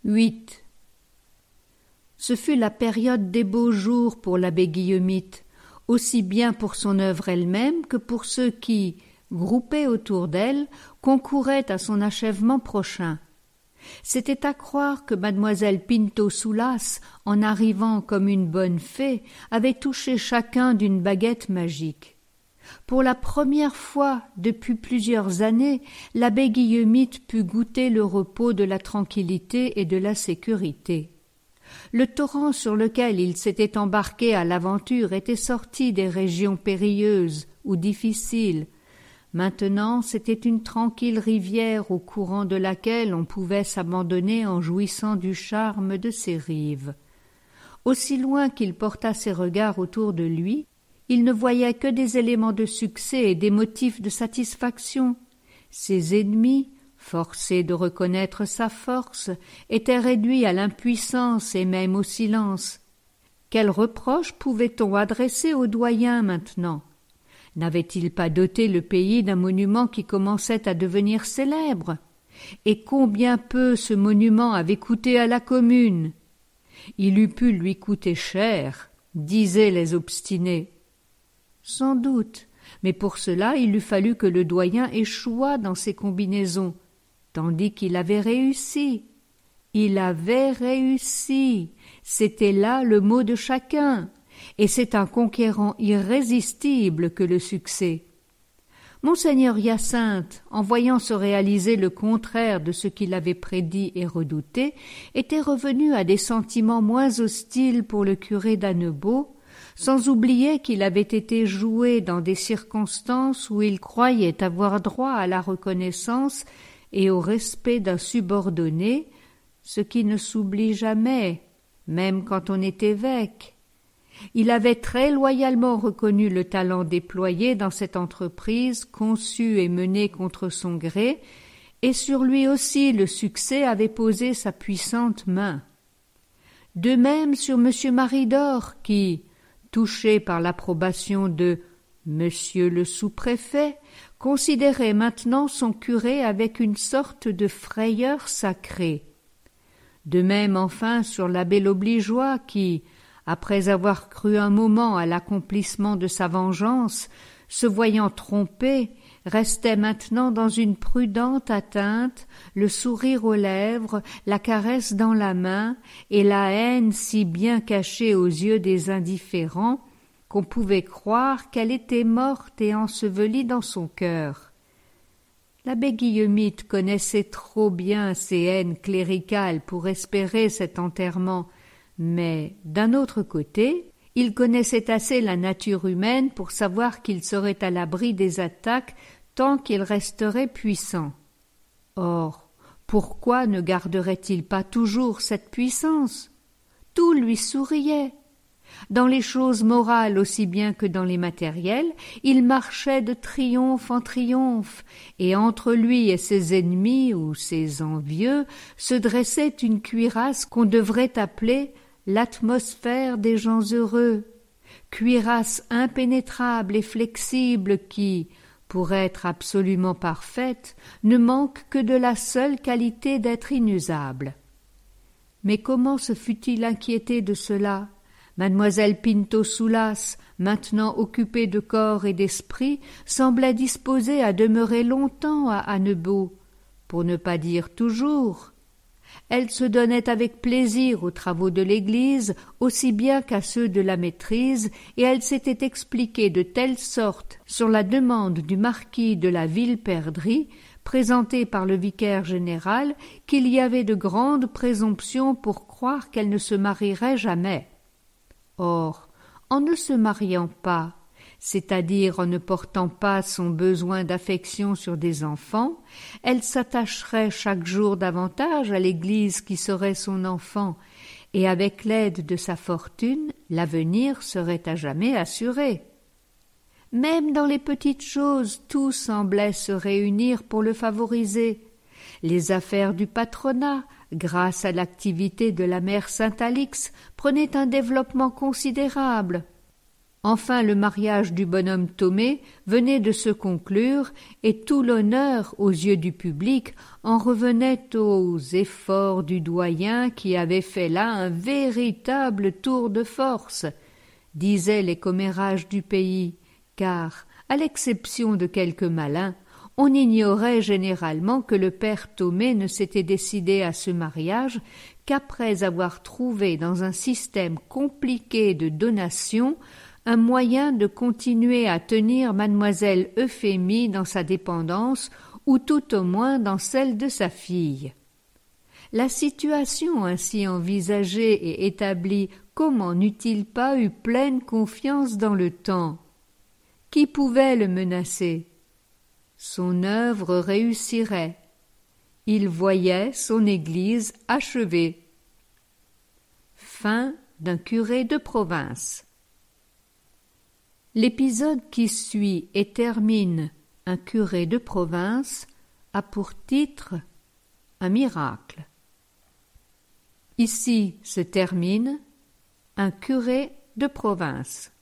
8. Ce fut la période des beaux jours pour l'abbé Guillemite, aussi bien pour son œuvre elle-même que pour ceux qui, groupés autour d'elle, concouraient à son achèvement prochain. C'était à croire que mademoiselle Pinto Soulas, en arrivant comme une bonne fée, avait touché chacun d'une baguette magique. Pour la première fois depuis plusieurs années, l'abbé Guillemite put goûter le repos de la tranquillité et de la sécurité. Le torrent sur lequel il s'était embarqué à l'aventure était sorti des régions périlleuses ou difficiles. Maintenant, c'était une tranquille rivière au courant de laquelle on pouvait s'abandonner en jouissant du charme de ses rives. Aussi loin qu'il porta ses regards autour de lui, il ne voyait que des éléments de succès et des motifs de satisfaction. Ses ennemis, forcés de reconnaître sa force, étaient réduits à l'impuissance et même au silence. Quels reproches pouvait-on adresser au doyen maintenant? N'avait-il pas doté le pays d'un monument qui commençait à devenir célèbre? Et combien peu ce monument avait coûté à la commune? Il eût pu lui coûter cher, disaient les obstinés. Sans doute, mais pour cela il eût fallu que le doyen échouât dans ses combinaisons, tandis qu'il avait réussi. Il avait réussi, c'était là le mot de chacun, et c'est un conquérant irrésistible que le succès. Monseigneur Hyacinthe, en voyant se réaliser le contraire de ce qu'il avait prédit et redouté, était revenu à des sentiments moins hostiles pour le curé d'Annebault, sans oublier qu'il avait été joué dans des circonstances où il croyait avoir droit à la reconnaissance et au respect d'un subordonné, ce qui ne s'oublie jamais, même quand on est évêque. Il avait très loyalement reconnu le talent déployé dans cette entreprise conçue et menée contre son gré, et sur lui aussi le succès avait posé sa puissante main. De même sur M. Maridor qui, touché par l'approbation de Monsieur le sous-préfet, considérait maintenant son curé avec une sorte de frayeur sacrée. De même enfin sur l'abbé L'Obligeois qui, après avoir cru un moment à l'accomplissement de sa vengeance, se voyant trompé, restait maintenant dans une prudente atteinte, le sourire aux lèvres, la caresse dans la main, et la haine si bien cachée aux yeux des indifférents qu'on pouvait croire qu'elle était morte et ensevelie dans son cœur. L'abbé Guillemite connaissait trop bien ces haines cléricales pour espérer cet enterrement, mais, d'un autre côté, il connaissait assez la nature humaine pour savoir qu'il serait à l'abri des attaques tant qu'il resterait puissant. Or, pourquoi ne garderait-il pas toujours cette puissance? Tout lui souriait. Dans les choses morales aussi bien que dans les matérielles, il marchait de triomphe en triomphe, et entre lui et ses ennemis ou ses envieux se dressait une cuirasse qu'on devrait appeler l'atmosphère des gens heureux, cuirasse impénétrable et flexible qui, pour être absolument parfaite, ne manque que de la seule qualité d'être inusable. Mais comment se fût-il inquiété de cela? Mademoiselle Pinto Soulas, maintenant occupée de corps et d'esprit, semblait disposée à demeurer longtemps à Annebault, pour ne pas dire toujours. Elle se donnait avec plaisir aux travaux de l'Église, aussi bien qu'à ceux de la maîtrise, et elle s'était expliquée de telle sorte, sur la demande du marquis de la Villeperdrix, présenté par le vicaire général, qu'il y avait de grandes présomptions pour croire qu'elle ne se marierait jamais. Or, en ne se mariant pas, c'est-à-dire en ne portant pas son besoin d'affection sur des enfants, elle s'attacherait chaque jour davantage à l'Église qui serait son enfant, et avec l'aide de sa fortune, l'avenir serait à jamais assuré. Même dans les petites choses, tout semblait se réunir pour le favoriser. Les affaires du patronat, grâce à l'activité de la mère Saint-Alix, prenaient un développement considérable. Enfin, le mariage du bonhomme Thomé venait de se conclure et tout l'honneur aux yeux du public en revenait aux efforts du doyen qui avait fait là un véritable tour de force, disaient les commérages du pays, car, à l'exception de quelques malins, on ignorait généralement que le père Thomé ne s'était décidé à ce mariage qu'après avoir trouvé dans un système compliqué de donation un moyen de continuer à tenir mademoiselle Euphémie dans sa dépendance ou tout au moins dans celle de sa fille. La situation ainsi envisagée et établie, comment n'eût-il pas eu pleine confiance dans le temps? Qui pouvait le menacer? Son œuvre réussirait. Il voyait son église achevée. Fin d'un curé de province. L'épisode qui suit et termine un curé de province a pour titre un miracle. Ici se termine un curé de province.